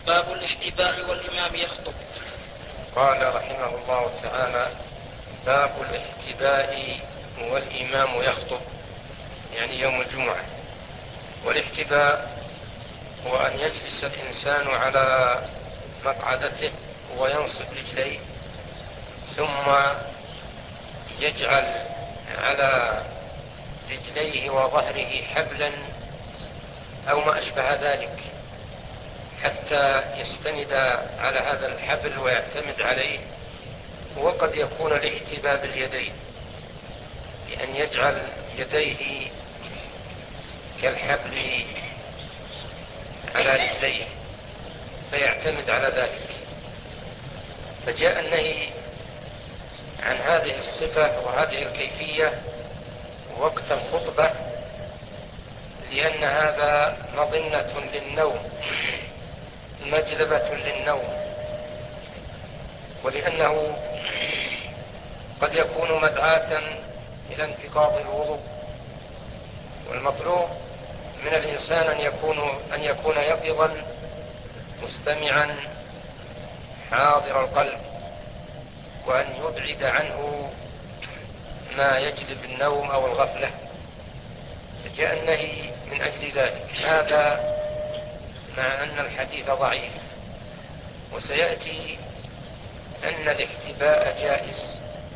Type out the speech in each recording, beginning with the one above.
باب الاحتباء والإمام يخطب. قال رحمه الله تعالى: باب الاحتباء والإمام يخطب، يعني يوم الجمعة. والاحتباء هو أن يجلس الإنسان على مقعدته وينصب رجليه، ثم يجعل على رجليه وظهره حبلا أو ما أشبه ذلك حتى يستند على هذا الحبل ويعتمد عليه. وقد يكون الاحتباء باليدين، بأن يجعل يديه كالحبل على رجليه فيعتمد على ذلك. فجاء النهي عن هذه الصفة وهذه الكيفية وقت الخطبة، لأن هذا مظنة للنوم، مجلبة للنوم، ولأنه قد يكون مدعاة إلى انتقاض الوضوء. والمطلوب من الإنسان أن يكون يقظا مستمعا حاضر القلب، وأن يبعد عنه ما يجلب النوم أو الغفلة. فجاء النهي من أجل ذلك، هذا مع أن الحديث ضعيف، وسيأتي أن الاحتباء جائز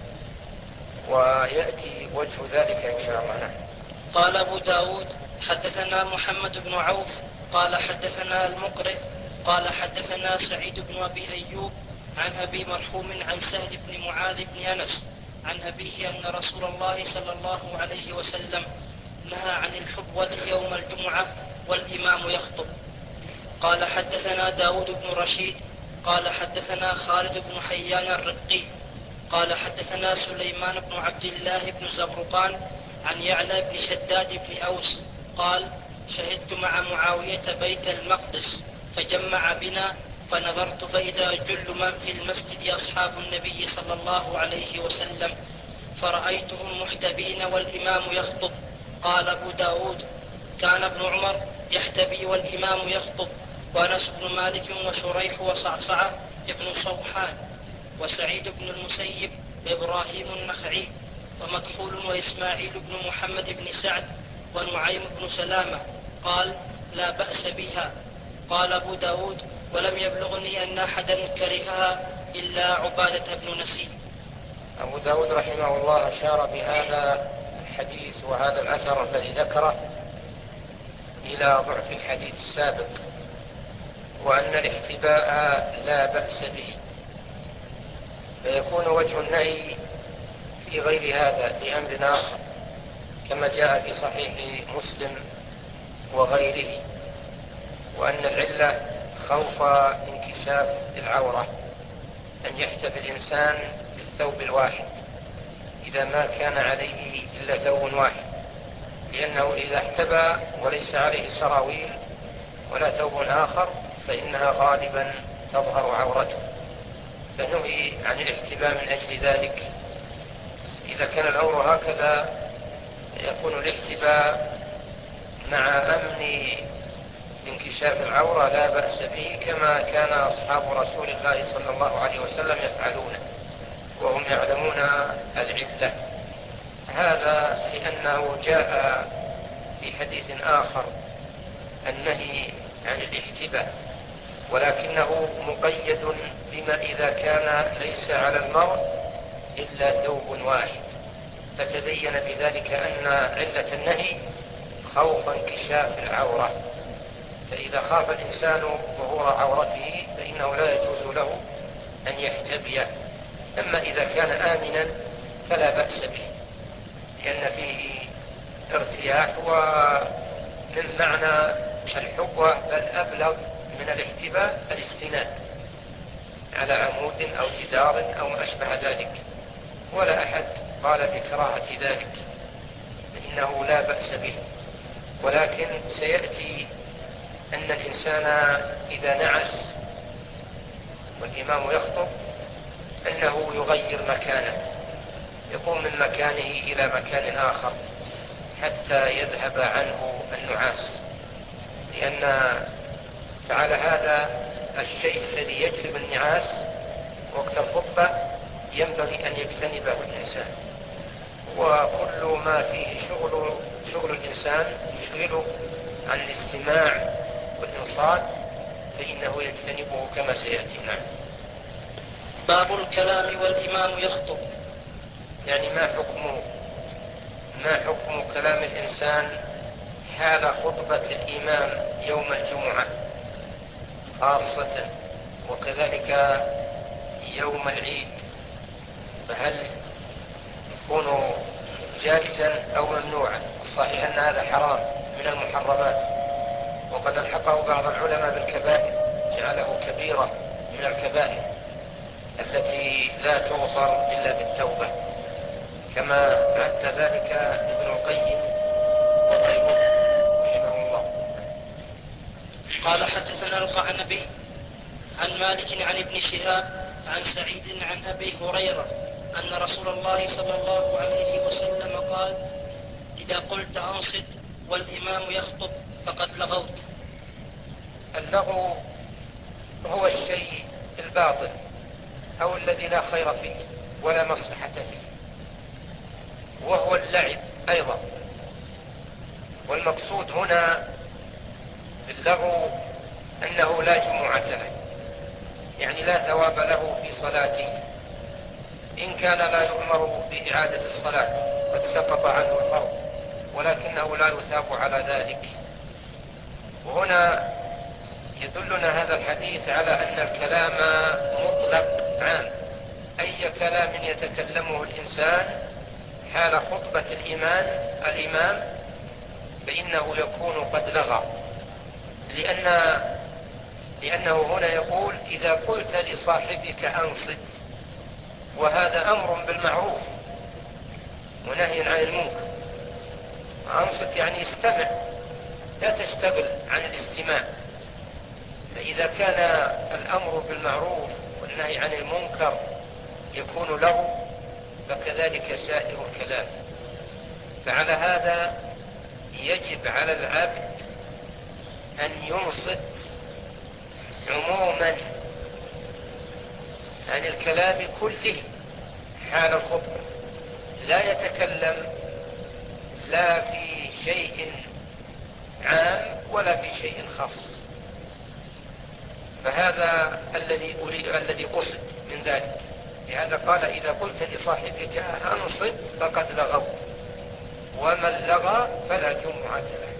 ويأتي وجه ذلك إن شاء الله. قال أبو داود: حدثنا محمد بن عوف قال حدثنا المقرئ قال حدثنا سعيد بن أبي أيوب عن أبي مرحوم عن سهل بن معاذ بن أنس عن أبيه أن رسول الله صلى الله عليه وسلم نهى عن الحبوة يوم الجمعة والإمام يخطب. قال حدثنا داود بن رشيد قال حدثنا خالد بن حيان الرقي قال حدثنا سليمان بن عبد الله بن زبرقان عن يعلى بن شداد بن أوس قال: شهدت مع معاوية بيت المقدس فجمع بنا، فنظرت فإذا جل من في المسجد أصحاب النبي صلى الله عليه وسلم، فرأيتهم محتبين والإمام يخطب. قال أبو داود: كان ابن عمر يحتبي والإمام يخطب، وأنس بن مالك وشريح وصعصعة ابن صوحان وسعيد بن المسيب وإبراهيم النخعي ومكحول وإسماعيل بن محمد بن سعد ونعيم بن سلامة. قال: لا بأس بها. قال أبو داود: ولم يبلغني أن أحدا كرهها إلا عبادة بن نسيب. أبو داود رحمه الله أشار بهذا الحديث وهذا الأثر الذي ذكره إلى ضعف الحديث السابق، وأن الاحتباء لا بأس به، فيكون وجه النهي في غير هذا لأمر آخر، كما جاء في صحيح مسلم وغيره، وأن العلة خوف انكشاف العورة، أن يحتبي الإنسان بالثوب الواحد إذا ما كان عليه إلا ثوب واحد، لأنه إذا احتبى وليس عليه سراويل ولا ثوب آخر فإنها غالبا تظهر عورته، فنهي عن الاحتباء من أجل ذلك. إذا كان الأمر هكذا يكون الاحتباء مع أمن انكشاف العورة لا بأس به، كما كان أصحاب رسول الله صلى الله عليه وسلم يفعلون وهم يعلمون العلة. هذا لأنه جاء في حديث آخر النهي عن الاحتباء، ولكنه مقيد بما إذا كان ليس على المرء إلا ثوب واحد، فتبين بذلك أن علة النهي خوف انكشاف العورة، فإذا خاف الإنسان ظهور عورته فإنه لا يجوز له أن يحتبي. أما إذا كان آمنا فلا بأس به، لأن فيه ارتياح، ومن معنى الحبوة بل أبلغ من الاحتباء الاستناد على عمود أو جدار أو ما أشبه ذلك، ولا أحد قال بكراهة ذلك، فإنه لا بأس به. ولكن سيأتي أن الإنسان إذا نعس والإمام يخطب أنه يغير مكانه، يقوم من مكانه إلى مكان آخر حتى يذهب عنه النعاس، لأن فعل هذا الشيء الذي يجلب النعاس وقت الخطبة ينبغي أن يجتنبه الإنسان، وكل ما فيه شغل الإنسان يشغله عن الاستماع والإنصات فإنه يجتنبه كما سيأتي. نعم. باب الكلام والإمام يخطب. يعني ما حكم كلام الإنسان حال خطبة الإمام يوم الجمعة خاصة، وكذلك يوم العيد، فهل يكون جائزا أو ممنوعا؟ الصحيح أن هذا حرام من المحرمات، وقد الحقه بعض العلماء بالكبائر، جعله كبيرة من الكبائر التي لا تغفر إلا بالتوبة، كما عد ذلك ابن القيم وغيره رحمه الله. قال حدثنا القعنبي عن مالك عن ابن شهاب عن سعيد عن أبي هريرة أن رسول الله صلى الله عليه وسلم قال: إذا قلت أنصت والإمام يخطب فقد لغوت. اللغو هو الشيء الباطل أو الذي لا خير فيه ولا مصلحة فيه، وهو اللعب أيضا. والمقصود هنا باللغو أنه لا جمعة له، يعني لا ثواب له في صلاته، إن كان لا يؤمر بإعادة الصلاة، قد سقط عنه الفرض ولكنه لا يثاب على ذلك. وهنا يدلنا هذا الحديث على أن الكلام مطلق عام، أي كلام يتكلمه الإنسان حال خطبة الإمام فإنه يكون قد لغى، لأنه هنا يقول: إذا قلت لصاحبك أنصت، وهذا أمر بالمعروف ونهي عن المنكر. أنصت يعني استمع، لا تشتغل عن الاستماع. فإذا كان الأمر بالمعروف والنهي عن المنكر يكون له، فكذلك سائر الكلام. فعلى هذا يجب على العبد أن ينصت عموما عن الكلام كله حال الخطبة، لا يتكلم لا في شيء عام ولا في شيء خاص. فهذا الذي قصد من ذلك. لهذا قال: إذا قلت لصاحبك أنصت فقد لغوت، ومن لغى فلا جمعة له.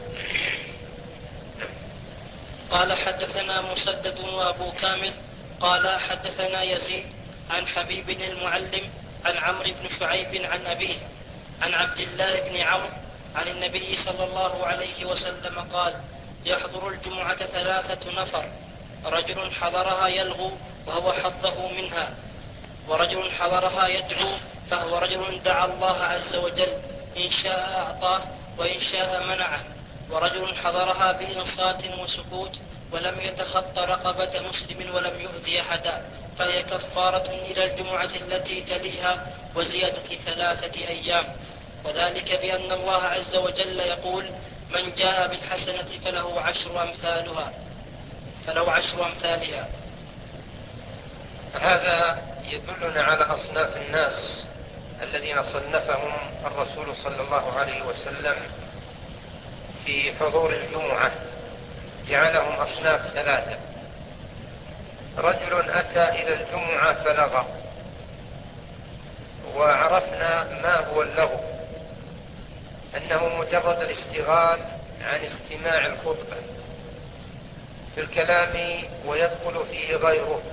قال حدثنا مسدد وأبو كامل قال حدثنا يزيد عن حبيب المعلم عن عمرو بن شعيب عن أبيه عن عبد الله بن عمرو عن النبي صلى الله عليه وسلم قال: يحضر الجمعة 3 نفر: رجل حضرها يلغو وهو حظه منها، ورجل حضرها يدعو فهو رجل دعا الله عز وجل، إن شاء أعطاه وإن شاء منعه، ورجل حضرها بإنصات وسكوت ولم يتخط رقبة مسلم ولم يؤذي أحدا، فهي كفارة إلى الجمعة التي تليها وزيادة 3 أيام. وذلك بأن الله عز وجل يقول: من جاء بالحسنة فله 10 أمثالها. هذا يدلنا على أصناف الناس الذين صنفهم الرسول صلى الله عليه وسلم في حضور الجمعة، جعلهم أصناف 3: رجل أتى إلى الجمعة فلغى، وعرفنا ما هو اللغو، أنه مجرد الاشتغال عن استماع الخطبة في الكلام ويدخل فيه غيره،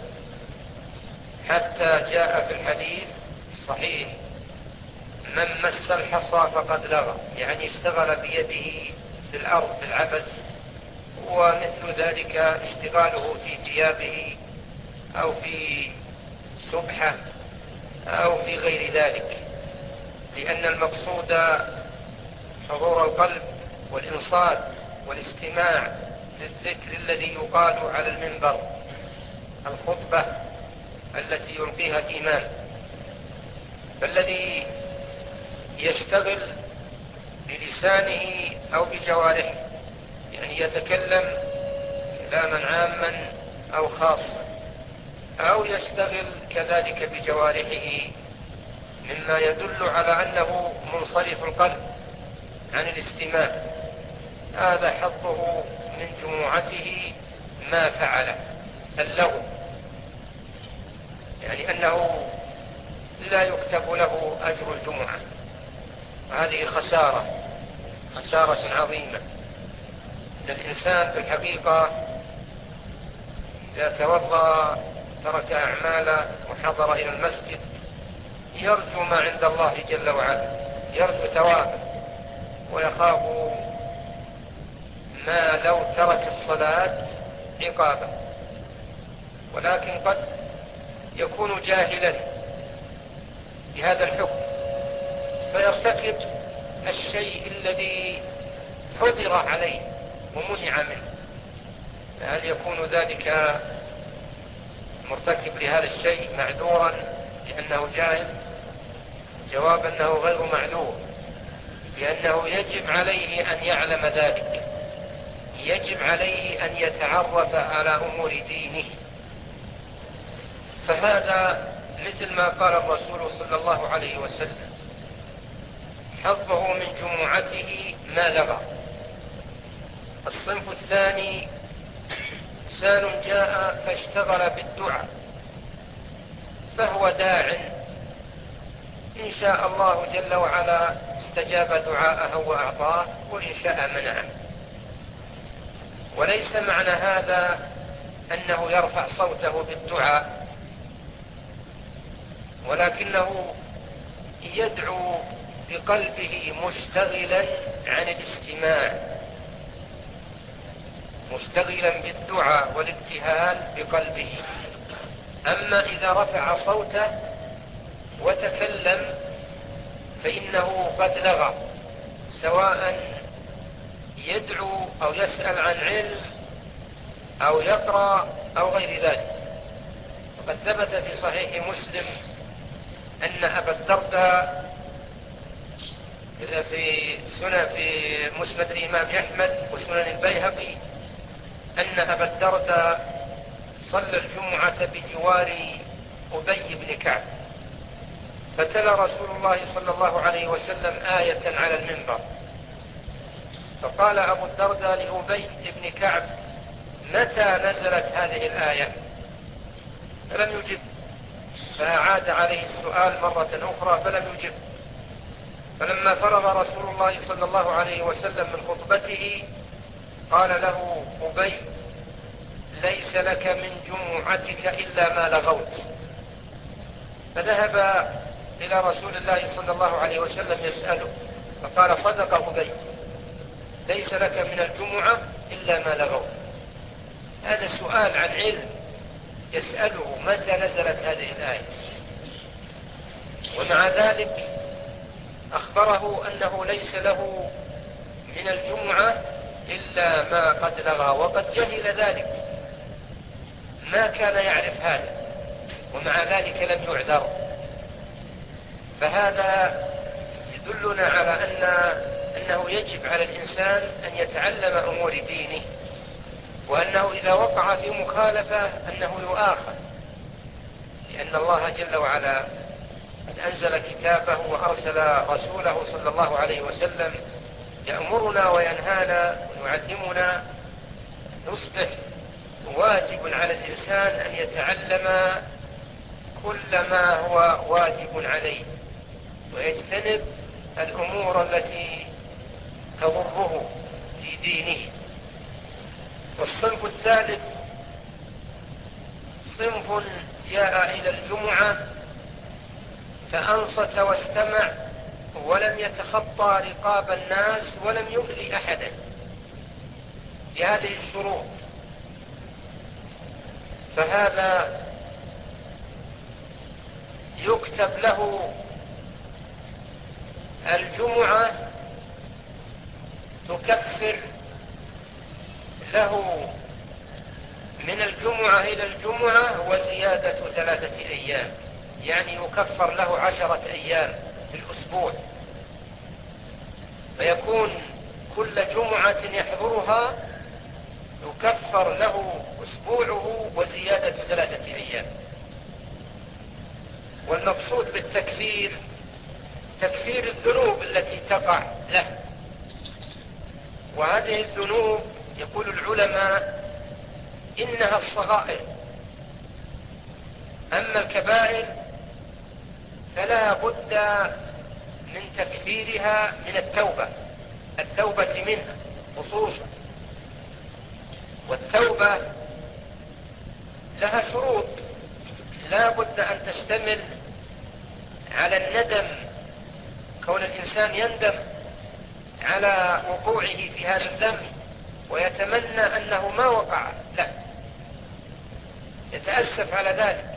حتى جاء في الحديث الصحيح: من مس الحصى فقد لغى، يعني اشتغل بيده في الأرض بالعبث، ومثل ذلك اشتغاله في ثيابه أو في سبحة أو في غير ذلك، لأن المقصود حضور القلب والإنصات والاستماع للذكر الذي يقال على المنبر، الخطبة التي يلقيها الإمام. فالذي يشتغل بلسانه أو بجوارحه، يعني يتكلم كلاما عاما أو خاصة، أو يشتغل كذلك بجوارحه مما يدل على أنه منصرف القلب عن الاستماع، هذا حظه من جمعته ما فعله اللغو، يعني أنه لا يكتب له أجر الجمعة، وهذه خسارة عظيمة. الإنسان في الحقيقة إذا توضأ ترك أعماله وحضر إلى المسجد يرجو ما عند الله جل وعلا، يرجو ثوابه، ويخاف ما لو ترك الصلاة عقابه، ولكن قد يكون جاهلا بهذا الحكم فيرتكب الشيء الذي حظر عليه ومنع منه، هل يكون ذلك مرتكب لهذا الشيء معذورا لأنه جاهل؟ جواب أنه غير معذور، لأنه يجب عليه أن يعلم ذلك، يجب عليه أن يتعرف على أمور دينه. فهذا مثل ما قال الرسول صلى الله عليه وسلم: حظه من جمعته ما لغى. الصنف الثاني: إنسان جاء فاشتغل بالدعاء، فهو داع، إن شاء الله جل وعلا استجاب دعاءه وأعطاه، وإن شاء منعه. وليس معنى هذا أنه يرفع صوته بالدعاء، ولكنه يدعو بقلبه مشتغلا عن الاستماع، مشتغلا بالدعاء والابتهال بقلبه. أما إذا رفع صوته وتكلم فإنه قد لغى، سواء يدعو أو يسأل عن علم أو يقرأ أو غير ذلك. وقد ثبت في صحيح مسلم أن أبا الدرداء في مسند الإمام أحمد وسنن البيهقي أن أبا الدرداء صلى الجمعة بجوار أبي بن كعب، فتلا رسول الله صلى الله عليه وسلم آية على المنبر، فقال أبو الدرداء لأبي بن كعب: متى نزلت هذه الآية؟ فلم يجب، فأعاد عليه السؤال مرة أخرى فلم يجب. فلما فرغ رسول الله صلى الله عليه وسلم من خطبته قال له أبي: ليس لك من جمعتك إلا ما لغوت. فذهب إلى رسول الله صلى الله عليه وسلم يسأله، فقال: صدق أبي، ليس لك من الجمعة إلا ما لغوت. هذا سؤال عن علم، يسأله متى نزلت هذه الآية، ومع ذلك أخبره أنه ليس له من الجمعة إلا ما قد لغى، وقد جهل ذلك، ما كان يعرف هذا، ومع ذلك لم يعذر. فهذا يدلنا على أنه يجب على الإنسان أن يتعلم أمور دينه، وأنه إذا وقع في مخالفة أنه يؤاخذ، لأن الله جل وعلا قد أنزل كتابه وأرسل رسوله صلى الله عليه وسلم يأمرنا وينهانا ويعلمنا أن يصبح واجب على الإنسان أن يتعلم كل ما هو واجب عليه، ويجتنب الأمور التي تضره في دينه. والصنف الثالث: صنف جاء إلى الجمعة فأنصت واستمع ولم يتخطى رقاب الناس ولم يؤذي أحدا بهذه الشروط، فهذا يكتب له الجمعة، تكفر له من الجمعة إلى الجمعة وزيادة 3 أيام، يعني يكفر له 10 أيام في الأسبوع، فيكون كل جمعة يحضرها يكفر له أسبوعه وزيادة 3 أيام. والمقصود بالتكفير تكفير الذنوب التي تقع له، وهذه الذنوب يقول العلماء إنها الصغائر، أما الكبائر فلا بد من تكفيرها من التوبة منها خصوصا. والتوبة لها شروط، لا بد أن تشتمل على الندم، كون الإنسان يندم على وقوعه في هذا الذنب ويتمنى أنه ما وقع، لا، يتأسف على ذلك.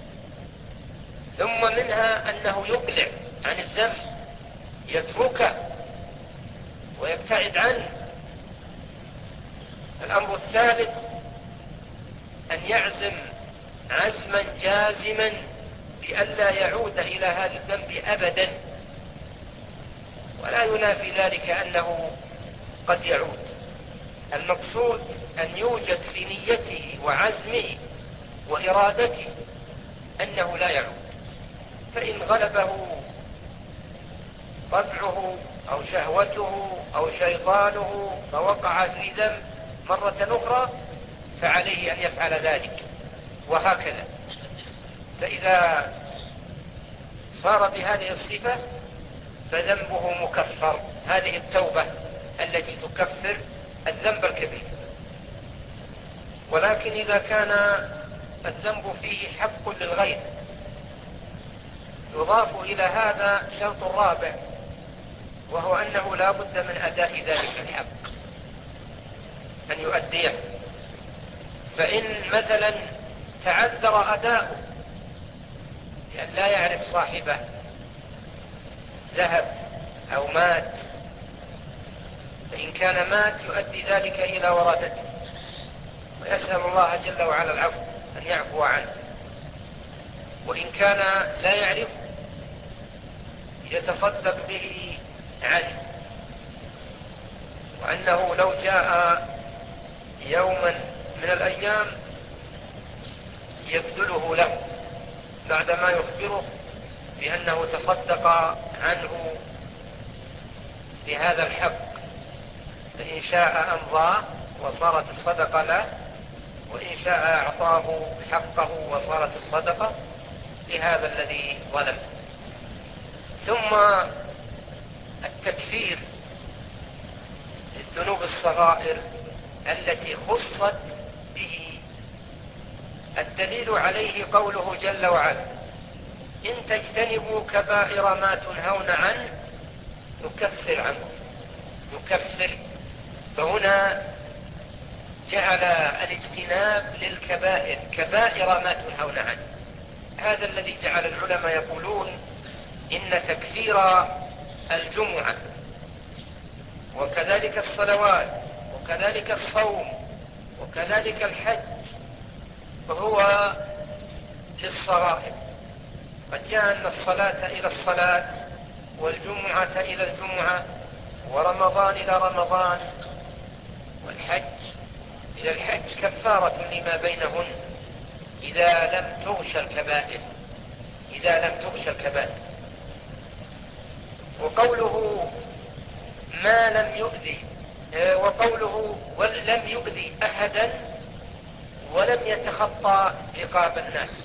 ثم منها أنه يقلع عن الذنب، يتركه ويبتعد عنه. الأمر الثالث أن يعزم عزما جازما بألا يعود إلى هذا الذنب أبدا، ولا ينافي ذلك أنه قد يعود. المقصود أن يوجد في نيته وعزمه وإرادته أنه لا يعود. فإن غلبه طبعه أو شهوته أو شيطانه فوقع في ذنب مرة أخرى فعليه أن يفعل ذلك، وهكذا. فإذا صار بهذه الصفة فذنبه مكفر، هذه التوبة التي تكفر الذنب الكبير. ولكن إذا كان الذنب فيه حق للغير يضاف إلى هذا شرط رابع، وهو أنه لا بد من أداء ذلك الحق، أن يؤديه. فإن مثلا تعذر أداؤه لأن لا يعرف صاحبه، ذهب أو مات، فإن كان مات يؤدي ذلك إلى ورثته، ويسأل الله جل وعلا العفو أن يعفو عنه. وإن كان لا يعرف يتصدق به عنه، وأنه لو جاء يوما من الأيام يبذله له بعدما يخبره بأنه تصدق عنه بهذا الحق، فإن شاء أمضاه وصارت الصدقة له، وإن شاء أعطاه حقه وصارت الصدقة لهذا الذي ظلم. ثم التكفير للذنوب الصغائر التي خصت به، الدليل عليه قوله جل وعلا: إن تجتنبوا كبائر ما تنهون عنه نكفر عنكم. نكفر، فهنا جعل الاجتناب للكبائر، كبائر ما تنهون عنه. هذا الذي جعل العلماء يقولون إن تكفير الجمعة وكذلك الصلوات وكذلك الصوم وكذلك الحج هو للصغائر. قد جاء أن الصلاة إلى الصلاة والجمعة إلى الجمعة ورمضان إلى رمضان والحج إلى الحج كفارة لما بينهن إذا لم تغش الكبائر، إذا لم تغش الكبائر. وقوله ما لم يؤذي، وقوله ولم يؤذي أحدا ولم يتخطى رقاب الناس،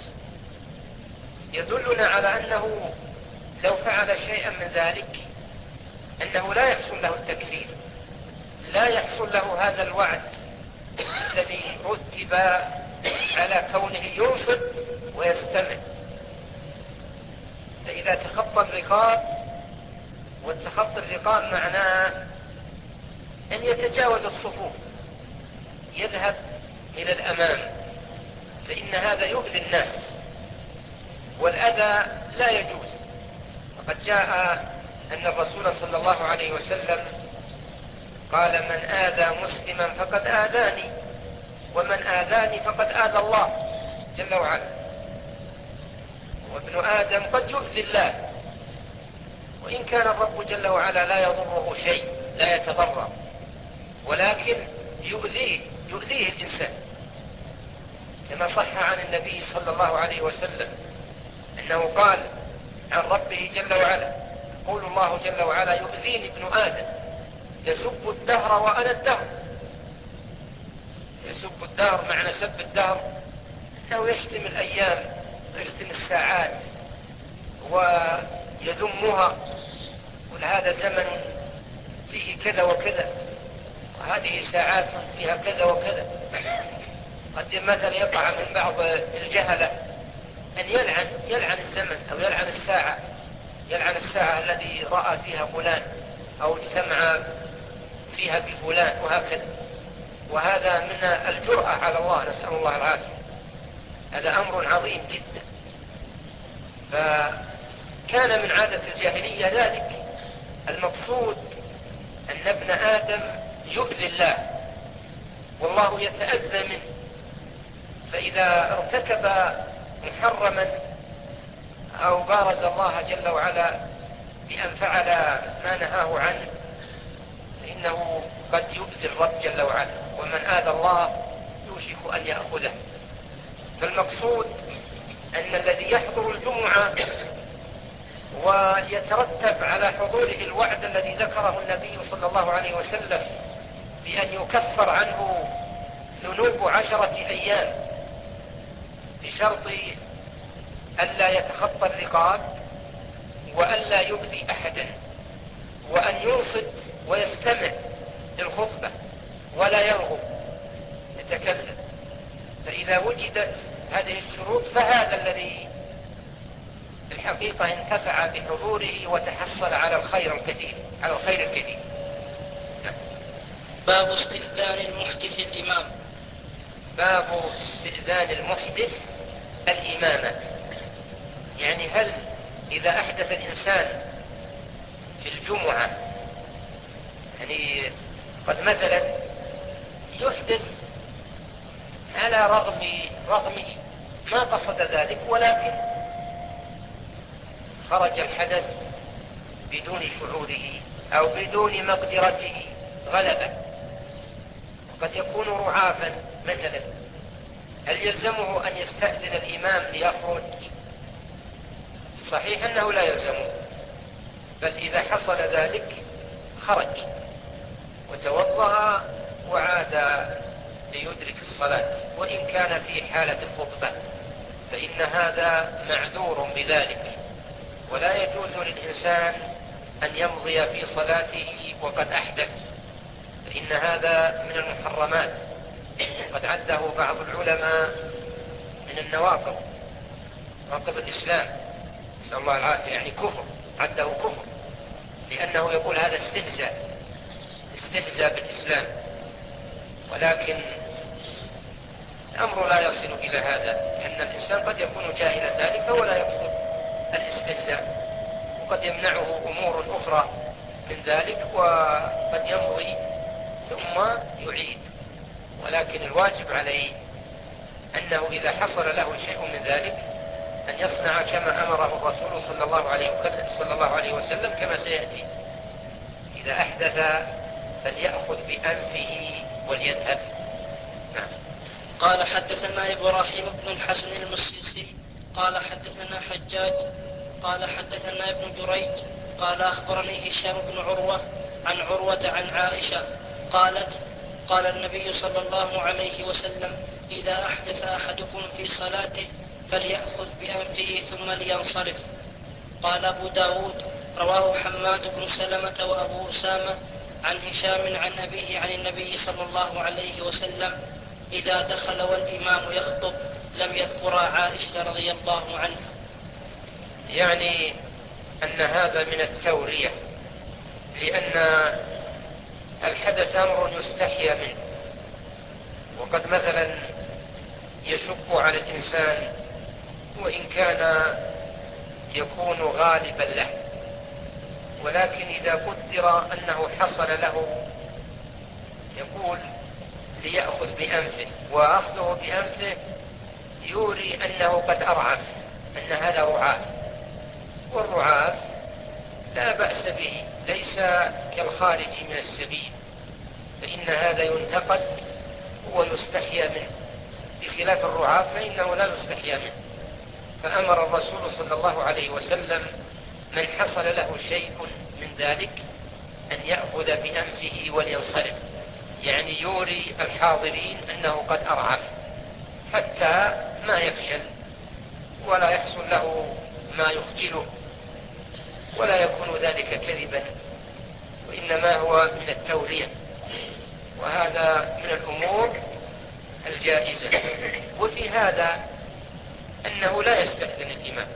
يدلنا على أنه لو فعل شيئا من ذلك أنه لا يحصل له التكفير، لا يحصل له هذا الوعد الذي رتب على كونه ينصت ويستمع. فإذا تخطى الرقاب، والتخطي الرقاب معناه أن يتجاوز الصفوف، يذهب إلى الأمام، فإن هذا يؤذي الناس، والأذى لا يجوز. وقد جاء أن الرسول صلى الله عليه وسلم قال: من آذى مسلما فقد آذاني، ومن آذاني فقد آذى الله جل وعلا. وابن آدم قد يؤذي الله، وإن كان الرب جل وعلا لا يضره شيء، لا يتضرر، ولكن يؤذيه يؤذيه الإنسان، كما صح عن النبي صلى الله عليه وسلم أنه قال عن ربه جل وعلا: يقول الله جل وعلا: يؤذيني ابن آدم يسب الدهر وأنا الدهر. يسب الدهر معنى سب الدهر أنه يشتم الأيام ويشتم الساعات ويذمها، يقول هذا زمن فيه كذا وكذا، وهذه ساعات فيها كذا وكذا. قد مثلا يقع من بعض الجهلة أن يلعن الزمن أو يلعن الساعة، يلعن الساعة الذي رأى فيها فلان أو اجتمع فيها بفلان وهكذا، وهذا من الجرأة على الله، نسأل الله العافية. هذا أمر عظيم جدا. فكان من عادة الجاهلية ذلك. المقصود أن ابن آدم يؤذي الله والله يتأذى منه، فإذا ارتكب محرما أو بارز الله جل وعلا بأن فعل ما نهاه عنه فإنه قد يؤذي الرب جل وعلا، ومن آذى الله يوشك أن يأخذه. فالمقصود أن الذي يحضر الجمعة ويترتب على حضوره الوعد الذي ذكره النبي صلى الله عليه وسلم بأن يكفر عنه ذنوب 10 أيام بشرط ألا يتخطى الرقاب وألا يؤذي أحدا وأن ينصت ويستمع للخطبة ولا يرغب يتكلم. فإذا وجدت هذه الشروط فهذا الذي في الحقيقة انتفع بحضوره وتحصل على الخير الكثير، على الخير الكثير. باب استئذان المحدث الإمام. باب استئذان المحدث الإمامة، يعني هل إذا أحدث الإنسان في الجمعة، يعني قد مثلا يحدث على رغمه ما قصد ذلك، ولكن خرج الحدث بدون شعوره أو بدون مقدرته غلبة، وقد يكون رعافا مثلا، هل يلزمه أن يستأذن الإمام ليخرج؟ الصحيح أنه لا يلزمه، بل إذا حصل ذلك خرج وتوضأ وعاد ليدرك الصلاة، وإن كان في حالة الخطبة فإن هذا معذور بذلك، ولا يجوز للإنسان أن يمضي في صلاته وقد أحدث، فإن هذا من المحرمات، وقد عده بعض العلماء من النواقض، نواقض الإسلام، نسأل الله العافية، يعني كفر، عده كفر، لأنه يقول هذا استهزاء بالإسلام. ولكن الأمر لا يصل إلى هذا، لأن الإنسان قد يكون جاهلا ذلك ولا يقصد الاستهزاء، وقد يمنعه أمور أخرى من ذلك، وقد يمضي ثم يعيد. ولكن الواجب عليه أنه إذا حصل له شيء من ذلك أن يصنع كما أمره الرسول صلى الله عليه وسلم كما سيأتي: إذا أحدث فليأخذ بأنفه وليذهب. نعم. قال حدثنا إبراهيم بن الحسن المصيصي قال حدثنا حجاج قال حدثنا ابن جريج قال أخبرني هشام بن عروة عن عروة عن عائشة قالت: قال النبي صلى الله عليه وسلم: إذا أحدث أحدكم في صلاته فليأخذ بأنفه ثم لينصرف. قال أبو داود: رواه حماد بن سلمة وأبو أسامة عن هشام عن أبيه عن النبي صلى الله عليه وسلم إذا دخل والإمام يخطب لم يذكر عائشة رضي الله عنها. يعني أن هذا من التورية، لأن الحدث أمر يستحيا منه، وقد مثلا يشق على الإنسان وإن كان يكون غالبا له، ولكن إذا قدر أنه حصل له يقول ليأخذ بأنفه، وأخذه بأنفه يوري أنه قد أرعف، أن هذا رعاف، والرعاف لا بأس به، ليس كالخارج من السبيل، فإن هذا ينتقد هو يستحيا منه، بخلاف الرعاة فإنه لا يستحيا منه. فأمر الرسول صلى الله عليه وسلم من حصل له شيء من ذلك أن يأخذ بأنفه ولينصرف، يعني يوري الحاضرين أنه قد أرعف حتى ما يفشل ولا يحصل له ما يخجله، ولا يكون ذلك كذبا، وإنما هو من التورية، وهذا من الأمور الجائزة. وفي هذا أنه لا يستأذن الإمام،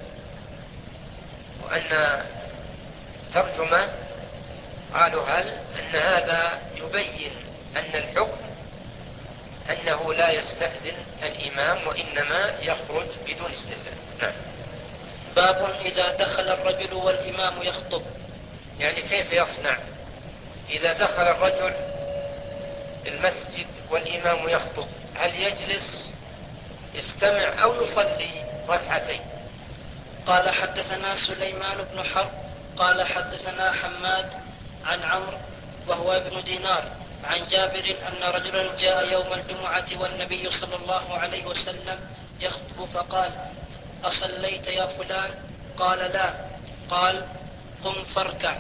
وأن ترجمة قالوا هل أن هذا يبين أن الحكم أنه لا يستأذن الإمام وإنما يخرج بدون استئذان. نعم. باب إذا دخل الرجل والإمام يخطب. يعني كيف يصنع إذا دخل الرجل المسجد والإمام يخطب؟ هل يجلس يستمع أو يصلي ركعتين؟ قال حدثنا سليمان بن حرب قال حدثنا حماد عن عمرو وهو ابن دينار عن جابر أن رجلا جاء يوم الجمعة والنبي صلى الله عليه وسلم يخطب فقال: أصليت يا فلان؟ قال: لا. قال: قم فاركع.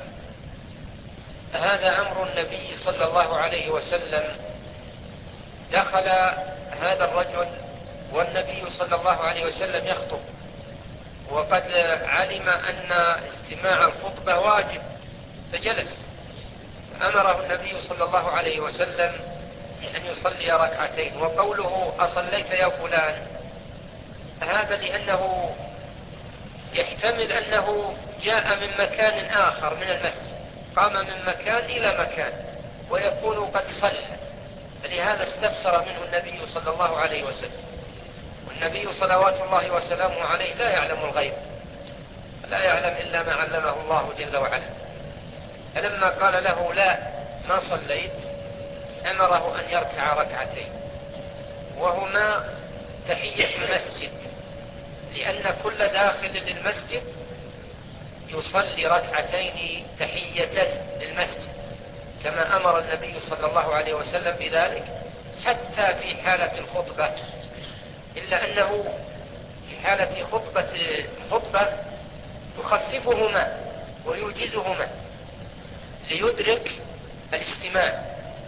هذا أمر النبي صلى الله عليه وسلم. دخل هذا الرجل والنبي صلى الله عليه وسلم يخطب، وقد علم أن استماع الخطبة واجب فجلس، أمره النبي صلى الله عليه وسلم أن يصلي ركعتين. وقوله أصليت يا فلان هذا لأنه يحتمل أنه جاء من مكان آخر من المسجد، قام من مكان إلى مكان ويكون قد صلى، فلهذا استفسر منه النبي صلى الله عليه وسلم. والنبي صلوات الله وسلامه عليه لا يعلم الغيب، لا يعلم إلا ما علمه الله جل وعلا. فلما قال له لا ما صليت أمره أن يركع ركعتين، وهما تحية المسجد، لأن كل داخل للمسجد يصلي ركعتين تحية للمسجد، كما أمر النبي صلى الله عليه وسلم بذلك حتى في حالة الخطبة، إلا أنه في حالة الخطبة يخففهما ويوجزهما ليدرك الاستماع،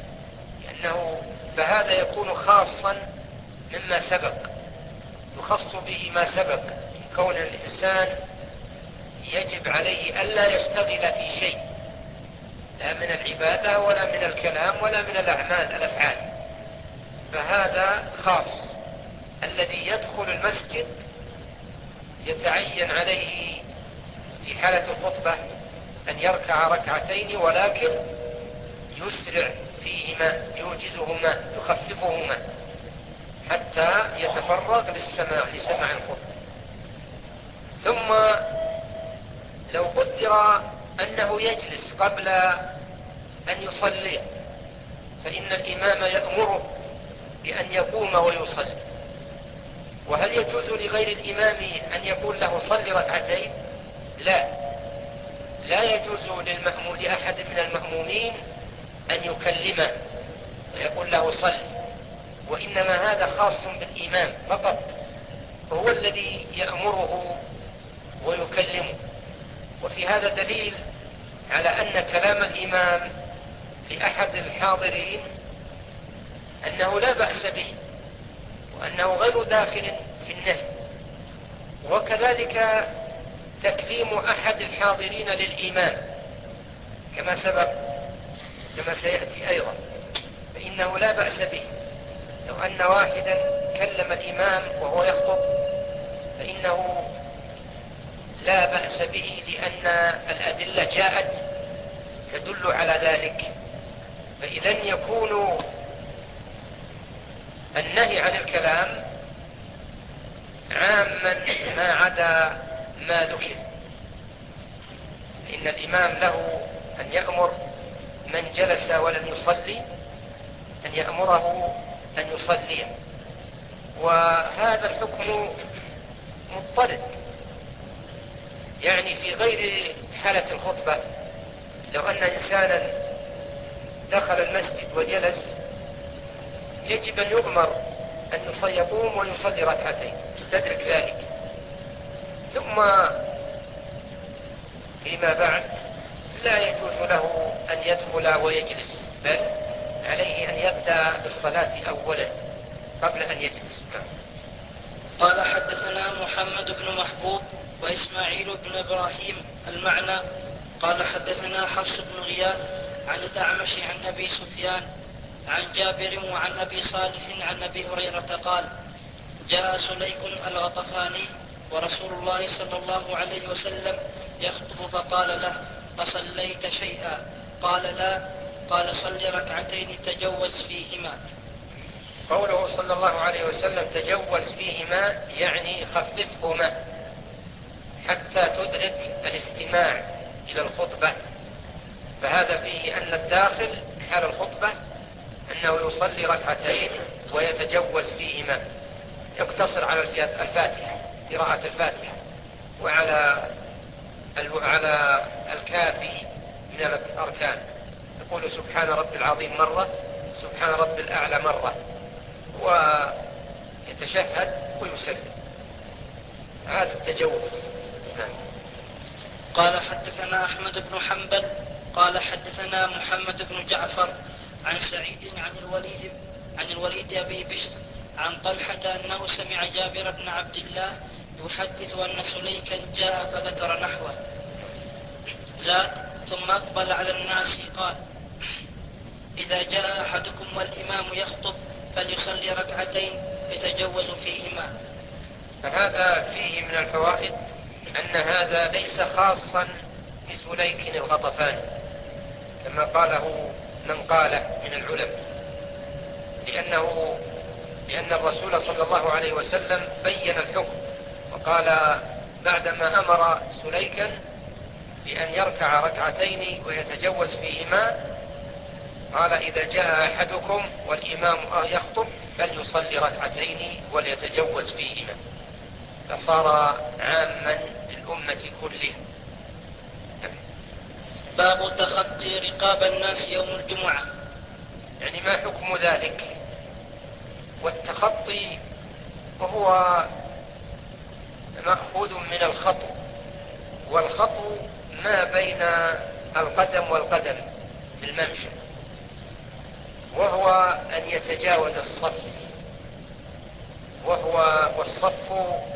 فهذا يكون خاصا مما سبق، يخص به ما سبق من كون الإنسان يجب عليه ألا يشتغل في شيء، لا من العبادة ولا من الكلام ولا من الأفعال. فهذا خاص. الذي يدخل المسجد يتعين عليه في حالة الخطبة أن يركع ركعتين، ولكن يسرع فيهما، يوجزهما، يخففهما حتى يتفرغ لسماع الخطبة. ثم لو قدر أنه يجلس قبل أن يصلي فإن الإمام يأمره بأن يقوم ويصلي. وهل يجوز لغير الإمام أن يقول له صل ركعتين؟ لا يجوز لأحد من المأمومين أن يكلمه ويقول له صل، وإنما هذا خاص بالإمام فقط، وهو الذي يأمره ويكلمه. وفي هذا دليل على أن كلام الإمام لأحد الحاضرين أنه لا بأس به، وأنه غير داخل في النهي. وكذلك تكليم أحد الحاضرين للإمام كما سبق، كما سيأتي أيضا، فإنه لا بأس به. لو أن واحدا كلم الإمام وهو يخطب فإنه لا بأس به، لأن الأدلة جاءت تدل على ذلك. فإذن يكون النهي عن الكلام عاما ما عدا ما ذكر، فإن الإمام له أن يأمر من جلس ولم يصلي أن يأمره أن يصلي. وهذا الحكم مضطرد، يعني في غير حالة الخطبة. لو أن إنسانا دخل المسجد وجلس يجب أن يؤمر أن يقوم ويصلي ركعتين، استدرك ذلك. ثم فيما بعد لا يجوز له أن يدخل ويجلس، بل عليه أن يبدأ بالصلاة أولا قبل أن يجلس. قال حدثنا محمد بن محبوب وإسماعيل بن إبراهيم المعنى. قال حدثنا حفص بن غياث عن الأعمش عن أبي سفيان عن جابر وعن أبي صالح عن أبي هريرة قال: جاء سليك الغطفاني ورسول الله صلى الله عليه وسلم يخطب فقال له: أصليت شيئا؟ قال: لا. قال: صل ركعتين تجوز فيهما. قوله صلى الله عليه وسلم تجوز فيهما يعني خففهما حتى تدرك الاستماع إلى الخطبة. فهذا فيه أن الداخل حال الخطبة أنه يصلي ركعتين ويتجوز فيهما، يقتصر على الفاتحة، قراءة الفاتحة، وعلى الكافي من الأركان، يقول سبحان رب العظيم مرة، سبحان رب الأعلى مرة، ويتشهد ويسلم. هذا التجوز. قال حدثنا أحمد بن حنبل قال حدثنا محمد بن جعفر عن سعيد عن الوليد أبي بشر عن طلحة أنه سمع جابر بن عبد الله يحدث أن سليكا جاء فذكر نحوه. زاد: ثم أقبل على الناس قال: إذا جاء أحدكم والإمام يخطب فليصلي ركعتين يتجوز فيهما. فهذا فيه من الفوائد أن هذا ليس خاصا بسليك الغطفاني كما قاله من قاله من العلماء، لأن الرسول صلى الله عليه وسلم بين الحكم وقال بعدما أمر سليكا بأن يركع ركعتين ويتجوز فيهما قال: إذا جاء أحدكم والإمام يخطب فليصلي ركعتين وليتجوز فيهما، فصار عاما للأمة كلها. باب تخطي رقاب الناس يوم الجمعة. يعني ما حكم ذلك؟ والتخطي وهو مأخوذ من الخطو، والخطو ما بين القدم والقدم في الممشى، وهو أن يتجاوز الصف، والصف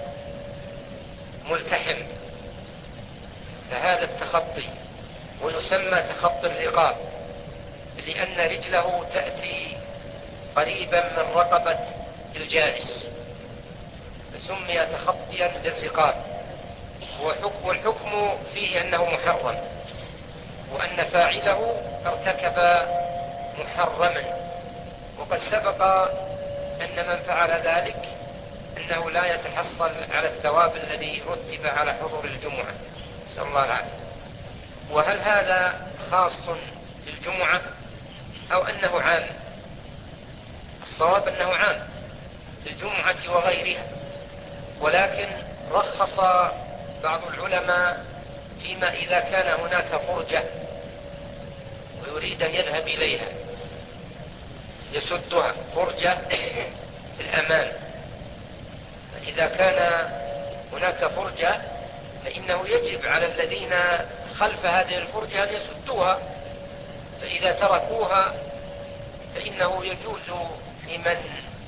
ملتحم، فهذا التخطي، ويسمى تخطي الرقاب لأن رجله تأتي قريبا من رقبة الجالس، فسمي تخطيا للرقاب. والحكم فيه أنه محرم، وأن فاعله ارتكب محرما، وقد سبق أن من فعل ذلك أنه لا يتحصل على الثواب الذي رتب على حضور الجمعة، نسأل الله العافية. وهل هذا خاص في الجمعة أو أنه عام؟ الصواب أنه عام في الجمعة وغيرها، ولكن رخص بعض العلماء فيما إذا كان هناك فرجة ويريد أن يذهب إليها يسدها، فرجة في الأمام، فإذا كان هناك فرجة فإنه يجب على الذين خلف هذه الفرجة أن يسدوها، فإذا تركوها فإنه يجوز لمن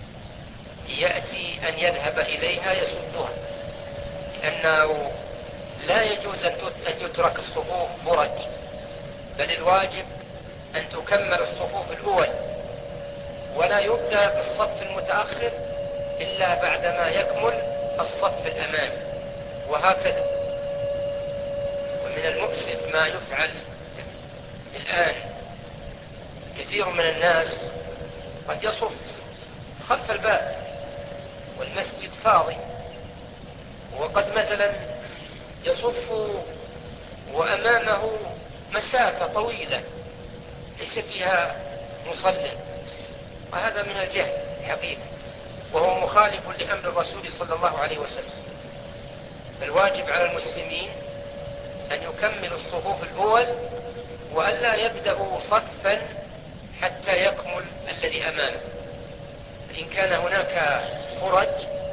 يأتي أن يذهب إليها يسدها، لأنه لا يجوز أن تترك الصفوف فرج، بل الواجب أن تكمل الصفوف الأول، ولا يبدأ بالصف المتأخر إلا بعدما يكمل الصف الأمامي، وهكذا. ومن المؤسف ما يفعل الآن، كثير من الناس قد يصف خلف الباب والمسجد فاضي، وقد مثلا يصف وأمامه مسافة طويلة ليس فيها مصلٍ، وهذا من الجهل حقيقة، وهو مخالف لأمر الرسول صلى الله عليه وسلم. فالواجب على المسلمين أن يكملوا الصفوف الأول، وألا يبدأوا صفا حتى يكمل الذي أمامه. إن كان هناك فرج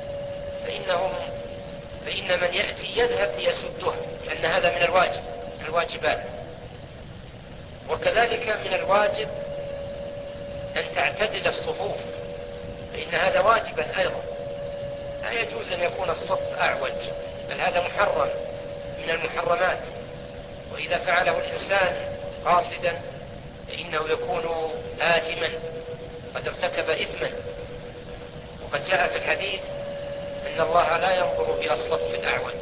فإن من يأتي يذهب ليسدها، لأن هذا من الواجبات. وكذلك من الواجب أن تعتدل الصفوف، فإن هذا واجبا أيضا. لا يجوز أن يكون الصف أعوج، بل هذا محرم من المحرمات، وإذا فعله الإنسان قاصدا فإنه يكون آثما، قد ارتكب إثما. وقد جاء في الحديث إن الله لا ينظر إلى الصف الأعوج،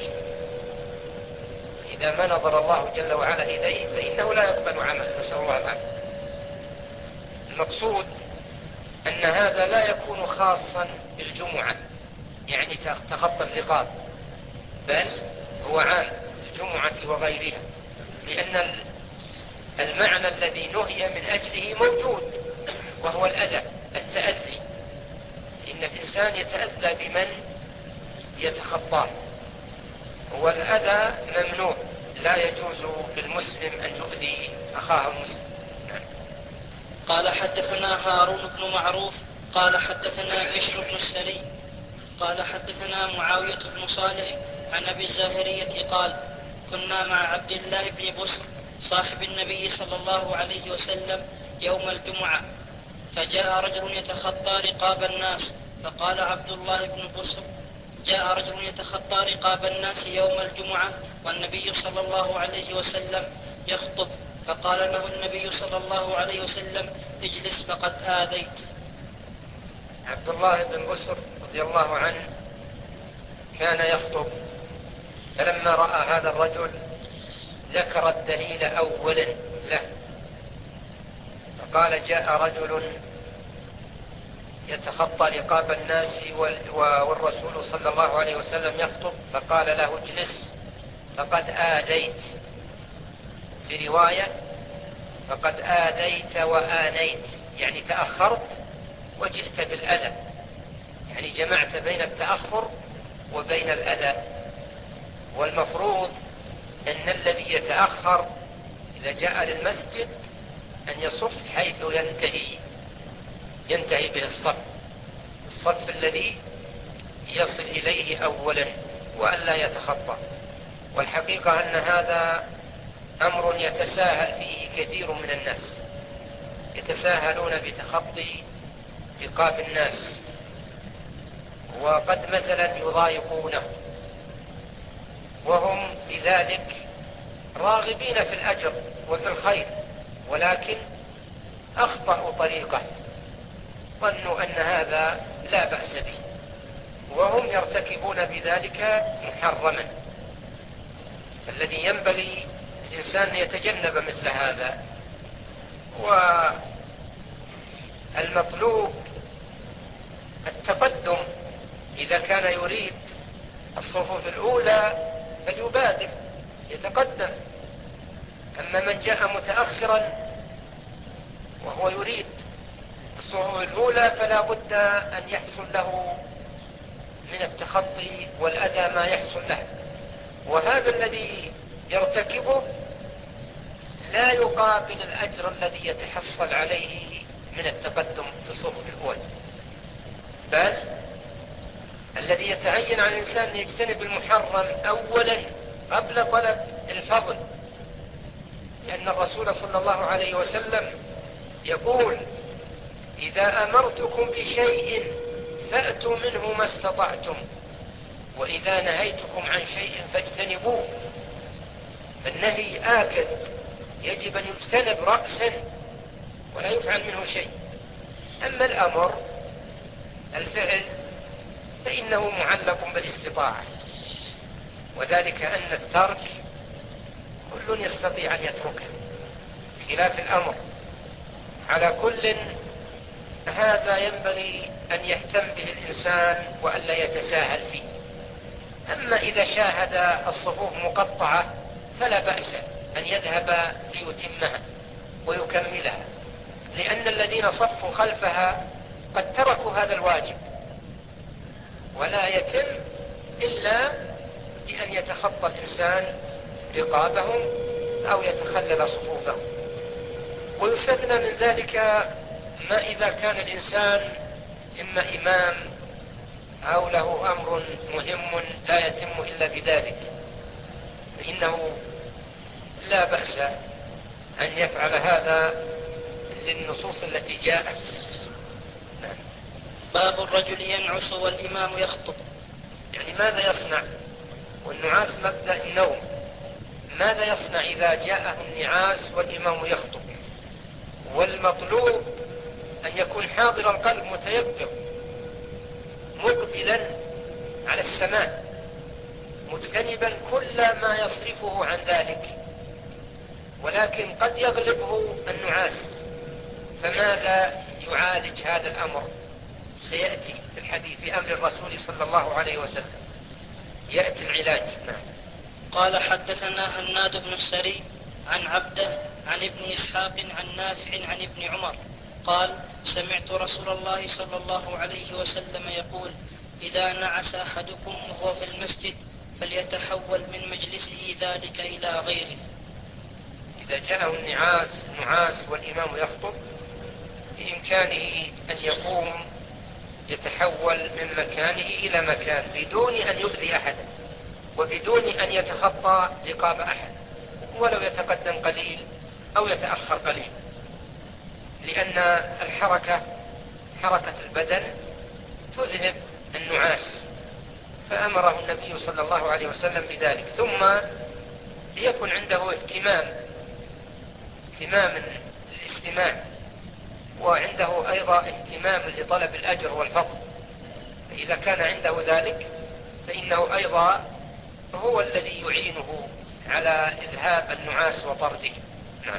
إذا ما نظر الله جل وعلا إليه فإنه لا يقبل عمل، نسأل الله العافية. المقصود أن هذا لا يكون خاصا بالجمعة، يعني تخطى الرقاب، بل هو عام في الجمعة وغيرها، لأن المعنى الذي نهي من أجله موجود، وهو التأذي. إن الإنسان يتأذى بمن يتخطاه، والأذى ممنوع، لا يجوز للمسلم أن يؤذي أخاه المسلم. قال حدثنا هارون بن معروف قال حدثنا بشر بن السري قال حدثنا معاوية بن صالح عن أبي الزاهرية قال كنا مع عبد الله بن بسر صاحب النبي صلى الله عليه وسلم يوم الجمعة، فجاء رجل يتخطى رقاب الناس، فقال عبد الله بن بسر: جاء رجل يتخطى رقاب الناس يوم الجمعة والنبي صلى الله عليه وسلم يخطب، فقال له النبي صلى الله عليه وسلم: اجلس فقد آذيت. عبد الله بن بسر رضي الله عنه كان يخطب، فلما رأى هذا الرجل ذكر الدليل أولا له، فقال: جاء رجل يتخطى رقاب الناس والرسول صلى الله عليه وسلم يخطب، فقال له: اجلس فقد آذيت. في رواية: فقد آذيت وآنيت، يعني تأخرت وجئت بالأذى، يعني جمعت بين التأخر وبين الأذى. والمفروض أن الذي يتأخر إذا جاء للمسجد أن يصف حيث ينتهي به الصف الذي يصل إليه أولا، وأن لا يتخطى. والحقيقة أن هذا أمر يتساهل فيه كثير من الناس، يتساهلون بتخطي رقاب الناس، وقد مثلا يضايقونه، وهم لذلك راغبين في الأجر وفي الخير، ولكن أخطأوا طريقه، ظنوا أن هذا لا بأس به، وهم يرتكبون بذلك محرما. فالذي ينبغي الإنسان أن يتجنب مثل هذا. والمطلوب التقدم، إذا كان يريد الصفوف الأولى فليبادر يتقدم، أما من جاء متأخرا وهو يريد الصفوف الأولى فلا بد أن يحصل له من التخطي والأذى ما يحصل له، وهذا الذي يرتكبه لا يقابل الأجر الذي يتحصل عليه من التقدم في الصفوف الأولى، بل الذي يتعين على الإنسان أن يجتنب المحرم أولا قبل طلب الفضل، لأن الرسول صلى الله عليه وسلم يقول: إذا أمرتكم بشيء فأتوا منه ما استطعتم، وإذا نهيتكم عن شيء فاجتنبوه. فالنهي آكد، يجب أن يجتنب رأسا ولا يفعل منه شيء. أما الأمر الفعل فإنه معلق بالاستطاعة، وذلك أن الترك كل يستطيع أن يتركه، خلاف الأمر. على كل هذا ينبغي أن يهتم به الإنسان وألا يتساهل فيه. أما إذا شاهد الصفوف مقطعة فلا بأس أن يذهب ليتمها ويكملها، لأن الذين صفوا خلفها قد تركوا هذا الواجب، ولا يتم إلا بأن يتخطى الإنسان رقابهم أو يتخلل صفوفهم. ويستثنى من ذلك ما إذا كان الإنسان إما إمام أو له أمر مهم لا يتم إلا بذلك، فإنه لا بأس أن يفعل هذا للنصوص التي جاءت. باب الرجل ينعس والإمام يخطب. يعني ماذا يصنع؟ والنعاس مبدأ النوم، ماذا يصنع إذا جاءه النعاس والإمام يخطب؟ والمطلوب أن يكون حاضر القلب متيقظ مقبلا على السماع مجتنبا كل ما يصرفه عن ذلك، ولكن قد يغلبه النعاس، فماذا يعالج هذا الأمر؟ سيأتي في الحديث في أمر الرسول صلى الله عليه وسلم يأتي العلاج. قال حدثنا هناد بن السري عن عبده عن ابن إسحاق عن نافع عن ابن عمر قال سمعت رسول الله صلى الله عليه وسلم يقول إذا نعس أحدكم وهو في المسجد فليتحول من مجلسه ذلك إلى غيره. إذا جاءه النعاس والإمام يخطب بإمكانه أن يقوم يتحول من مكانه إلى مكان بدون أن يؤذي أحدا وبدون أن يتخطى رقاب أحد، ولو يتقدم قليل أو يتأخر قليل، لأن حركة البدن تذهب النعاس، فأمره النبي صلى الله عليه وسلم بذلك. ثم ليكن عنده اهتمام للاستماع، وعنده أيضا اهتمام لطلب الأجر والفضل، فإذا كان عنده ذلك فإنه أيضا هو الذي يعينه على إذهاب النعاس وطرده. نعم.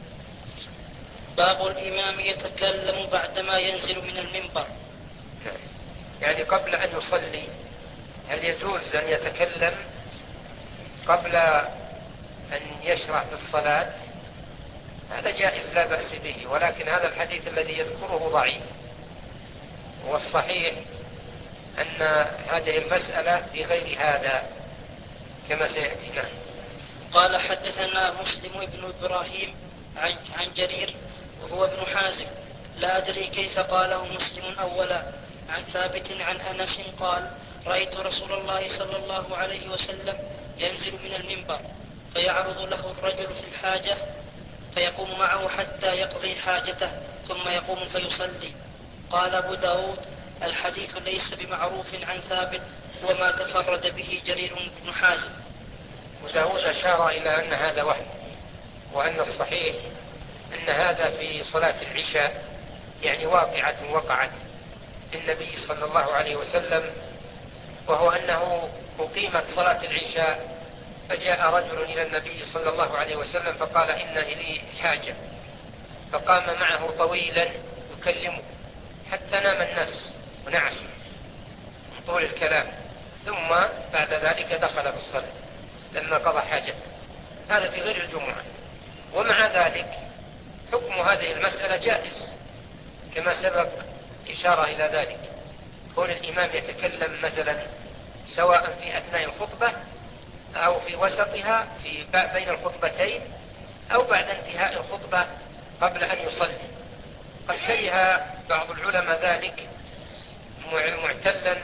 باب الإمام يتكلم بعدما ينزل من المنبر. نعم. يعني قبل أن يصلي هل يجوز أن يتكلم قبل أن يشرع في الصلاة؟ هذا جائز لا بأس به، ولكن هذا الحديث الذي يذكره ضعيف، والصحيح أن هذه المسألة في غير هذا كما سيأتي. نعم. قال حدثنا مسلم بن إبراهيم عن جرير وهو ابن حازم لا أدري كيف قاله مسلم أولا عن ثابت عن أنس قال رأيت رسول الله صلى الله عليه وسلم ينزل من المنبر فيعرض له الرجل في الحاجة فيقوم معه حتى يقضي حاجته ثم يقوم فيصلي. قال أبو داود الحديث ليس بمعروف عن ثابت وما تفرد به جرير بن حازم. وداود أشار إلى أن هذا وهم، وأن الصحيح أن هذا في صلاة العشاء، يعني واقعة وقعت للنبي صلى الله عليه وسلم، وهو أنه أقيمت صلاة العشاء فجاء رجل إلى النبي صلى الله عليه وسلم فقال إن لي حاجة، فقام معه طويلا يكلمه حتى نام الناس ونعسوا من طول الكلام، ثم بعد ذلك دخل في الصلاة لما قضى حاجته. هذا في غير الجمعة، ومع ذلك حكم هذه المسألة جائز كما سبق إشارة إلى ذلك. كون الإمام يتكلم مثلا سواء في أثناء الخطبة أو في وسطها في بين الخطبتين أو بعد انتهاء الخطبة قبل أن يصلي، قد كره بعض العلماء ذلك معتلا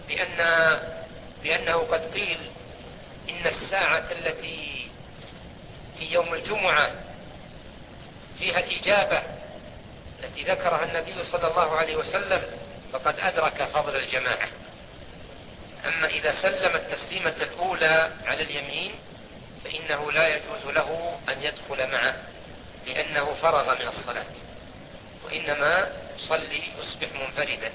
بأنه قد قيل إن الساعة التي في يوم الجمعة فيها الإجابة التي ذكرها النبي صلى الله عليه وسلم فقد أدرك فضل الجماعة. أما إذا سلم التسليمة الأولى على اليمين فإنه لا يجوز له أن يدخل معه لأنه فرغ من الصلاة، وإنما يصلي يصبح منفردا.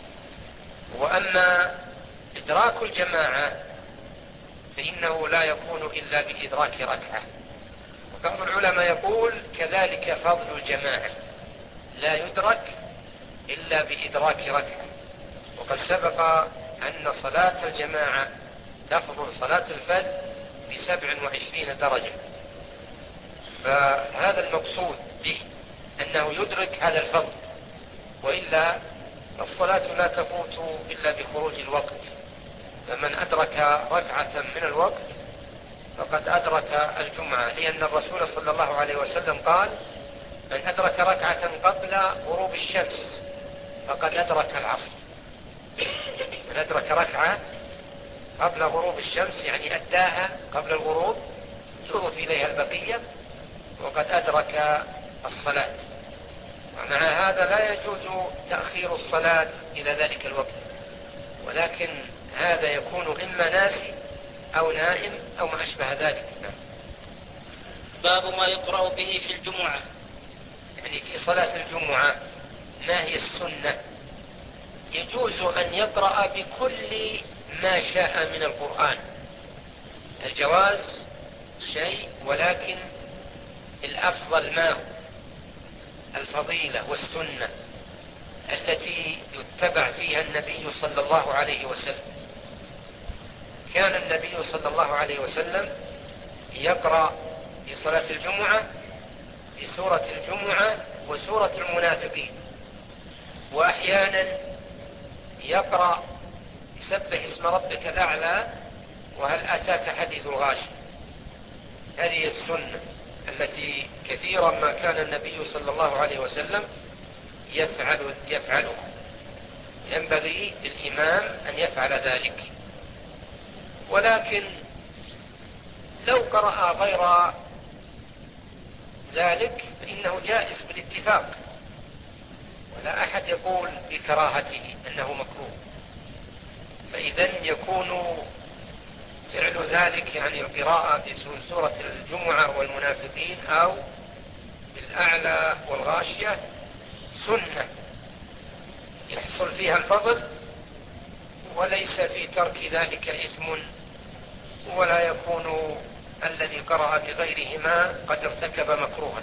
وأما إدراك الجماعة فإنه لا يكون إلا بإدراك ركعة، وبعض العلماء يقول كذلك فضل الجماعة لا يدرك إلا بإدراك ركعة، وقد سبق أن صلاة الجماعة تفضل صلاة الفرد ب27 درجة، فهذا المقصود به أنه يدرك هذا الفضل، وإلا الصلاة لا تفوت إلا بخروج الوقت، فمن أدرك ركعة من الوقت فقد أدرك الجمعة، لأن الرسول صلى الله عليه وسلم قال من أدرك ركعة قبل غروب الشمس فقد أدرك العصر. من أدرك ركعة قبل غروب الشمس يعني أداها قبل الغروب يضف إليها البقية وقد أدرك الصلاة. ومع هذا لا يجوز تأخير الصلاة إلى ذلك الوقت، ولكن هذا يكون إما ناسي أو نائم أو ما أشبه ذلك. باب ما يقرأ به في الجمعة. يعني في صلاة الجمعة ما هي السنة؟ يجوز أن يقرأ بكل ما شاء من القرآن. الجواز شيء، ولكن الأفضل ما هو الفضيلة والسنة التي يتبع فيها النبي صلى الله عليه وسلم. كان النبي صلى الله عليه وسلم يقرأ في صلاة الجمعة بسورة الجمعة وسورة المنافقين، وأحيانا يقرأ يسبح اسم ربك الأعلى وهل أتاك حديث الغاشية. هذه السنة التي كثيرا ما كان النبي صلى الله عليه وسلم يفعلها. ينبغي للإمام أن يفعل ذلك. ولكن لو قرأ غير ذلك فإنه جائز بالاتفاق، ولا أحد يقول بكراهته أنه مكروه. فإذا يكون فعل ذلك يعني القراءة بسورة الجمعة والمنافقين أو بالأعلى والغاشية سنة يحصل فيها الفضل، وليس في ترك ذلك إثم، ولا يكون الذي قرأ بغيرهما قد ارتكب مكروها.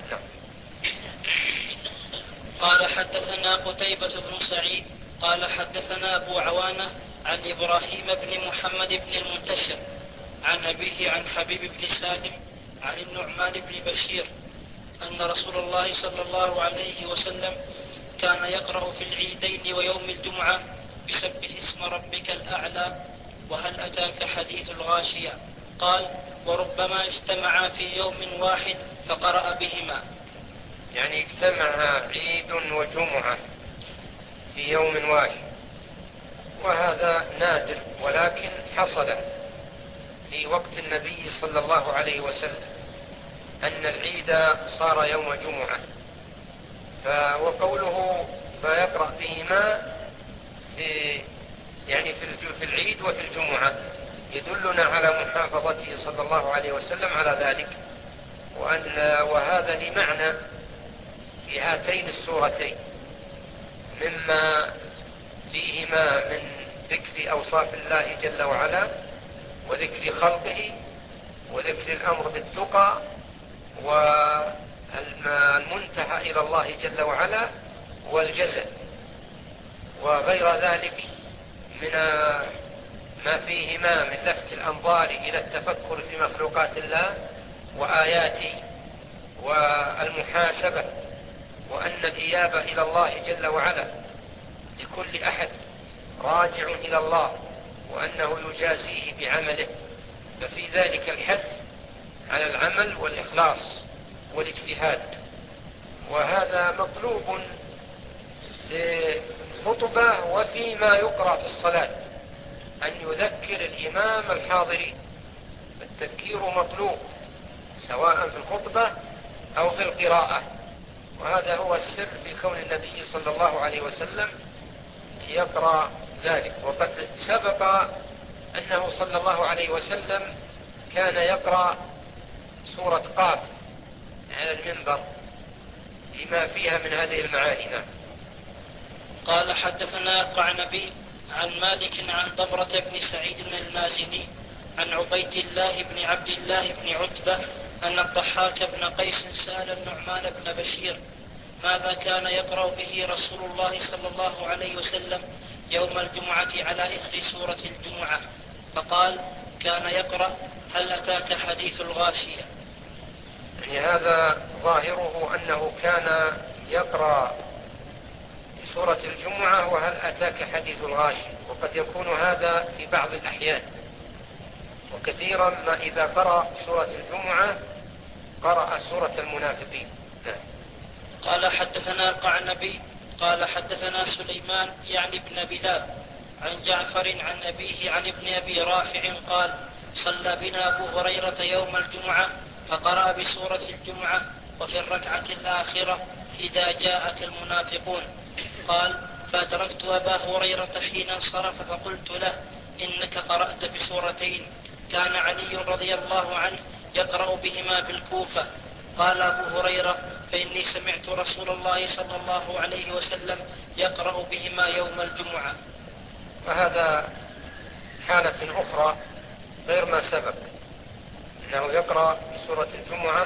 قال حدثنا قتيبة بن سعيد قال حدثنا أبو عوانة عن إبراهيم بن محمد بن المنتشر عن أبيه عن حبيب بن سالم عن النعمان بن بشير أن رسول الله صلى الله عليه وسلم كان يقرأ في العيدين ويوم الجمعة بسبح اسم ربك الأعلى وهل أتاك حديث الغاشية. قال وربما اجتمعا في يوم واحد فقرأ بهما. يعني اجتمع عيد وجمعة في يوم واحد، وهذا نادر، ولكن حصل في وقت النبي صلى الله عليه وسلم أن العيد صار يوم جمعة. وقوله فيقرأ بهما في العيد وفي الجمعة يدلنا على محافظته صلى الله عليه وسلم على ذلك، وهذا لمعنى في هاتين السورتين مما فيهما من ذكر أوصاف الله جل وعلا وذكر خلقه وذكر الأمر بالتقى والمنتهى إلى الله جل وعلا والجزاء وغير ذلك من ما فيهما من لفت الأنظار إلى التفكر في مخلوقات الله وآياته والمحاسبة، وأن الإيابة إلى الله جل وعلا لكل أحد راجع إلى الله وأنه يجازيه بعمله. ففي ذلك الحث على العمل والإخلاص والاجتهاد، وهذا مطلوب في الخطبة وفيما يقرأ في الصلاة أن يذكر الإمام الحاضرين. فالتذكير مطلوب سواء في الخطبة أو في القراءة، وهذا هو السر في كون النبي صلى الله عليه وسلم يقرأ ذلك. وقد سبق أنه صلى الله عليه وسلم كان يقرأ سورة قاف على المنبر لما فيها من هذه المعاني. قال حدثنا القعنبي عن مالك عن ضمرة بن سعيد المازني عن عبيد الله بن عبد الله بن عتبة أن الضحاك بن قيس سأل النعمان بن بشير ماذا كان يقرأ به رسول الله صلى الله عليه وسلم يوم الجمعة على إثر سورة الجمعة، فقال كان يقرأ هل أتاك حديث الغاشية. يعني هذا ظاهره أنه كان يقرأ سورة الجمعة وهل أتاك حديث الغاشية، وقد يكون هذا في بعض الأحيان، وكثيرا ما إذا قرأ سورة الجمعة قرأ سورة المنافقين. قال حدثنا القعنبي قال حدثنا سليمان يعني ابن بلال عن جعفر عن أبيه عن ابن أبي رافع قال صلى بنا أبو هريرة يوم الجمعة فقرأ بسورة الجمعة وفي الركعة الآخرة إذا جاءك المنافقون. قال فأدركت أبا هريرة حين انصرف فقلت له إنك قرأت بسورتين كان علي رضي الله عنه يقرأ بهما بالكوفة. قال أبو هريرة فإني سمعت رسول الله صلى الله عليه وسلم يقرأ بهما يوم الجمعة. وهذا حالة أخرى غير ما سبق، أنه يقرأ بسورة الجمعة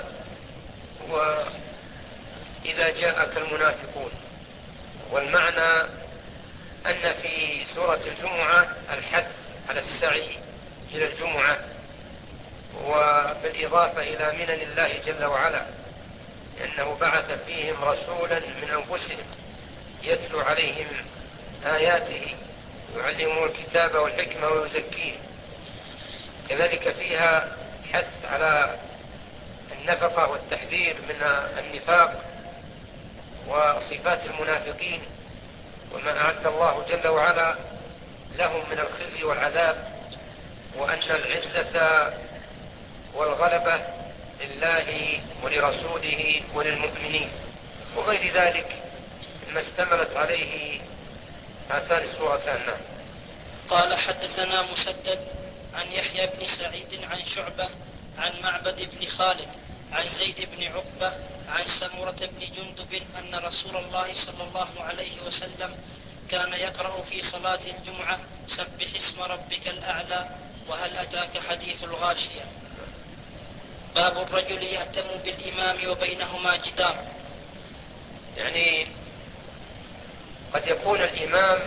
وإذا جاءك المنافقون. والمعنى أن في سورة الجمعة الحث على السعي إلى الجمعة، وبالإضافة إلى منن الله جل وعلا أنه بعث فيهم رسولا من أنفسهم يتلو عليهم آياته يعلمهم الكتاب والحكمة ويزكيهم. كذلك فيها حث على النفقة والتحذير من النفاق وصفات المنافقين وما أعد الله جل وعلا لهم من الخزي والعذاب، وأن العزة والغلبة لله ولرسوله وللمؤمنين، وغير ذلك مما اشتملت عليه هاتان السورتان. قال حدثنا مسدد عن يحيى بن سعيد عن شعبة عن معبد بن خالد عن زيد بن عقبة عن سمرة بن جندب أن رسول الله صلى الله عليه وسلم كان يقرأ في صلاة الجمعة سبح اسم ربك الأعلى وهل أتاك حديث الغاشية. باب الرجل يهتم بالإمام وبينهما جدار. يعني قد يكون الإمام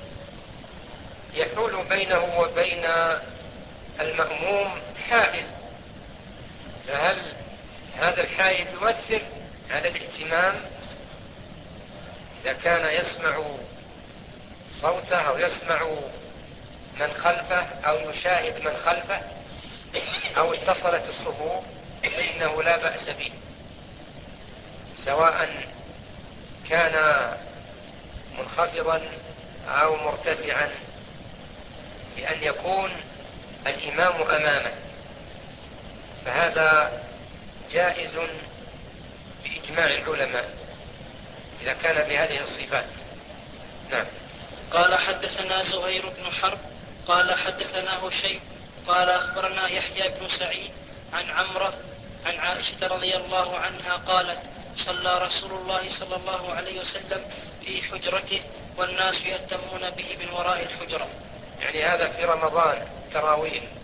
يحول بينه وبين المأموم حائل، فهل هذا الحائل يؤثر على الائتمام إذا كان يسمع صوته أو يسمع من خلفه أو يشاهد من خلفه أو اتصلت الصفوف، فإنه لا بأس به، سواء كان منخفضا أو مرتفعا، بأن يكون الإمام أمامه، فهذا جائز بإجماع العلماء إذا كان بهذه الصفات. نعم. قال حدثنا زهير بن حرب قال حدثنا هشيم قال أخبرنا يحيى بن سعيد عن عمرة عن عائشة رضي الله عنها قالت صلى رسول الله صلى الله عليه وسلم في حجرته والناس يهتمون به من وراء الحجرة. يعني هذا في رمضان تراويح.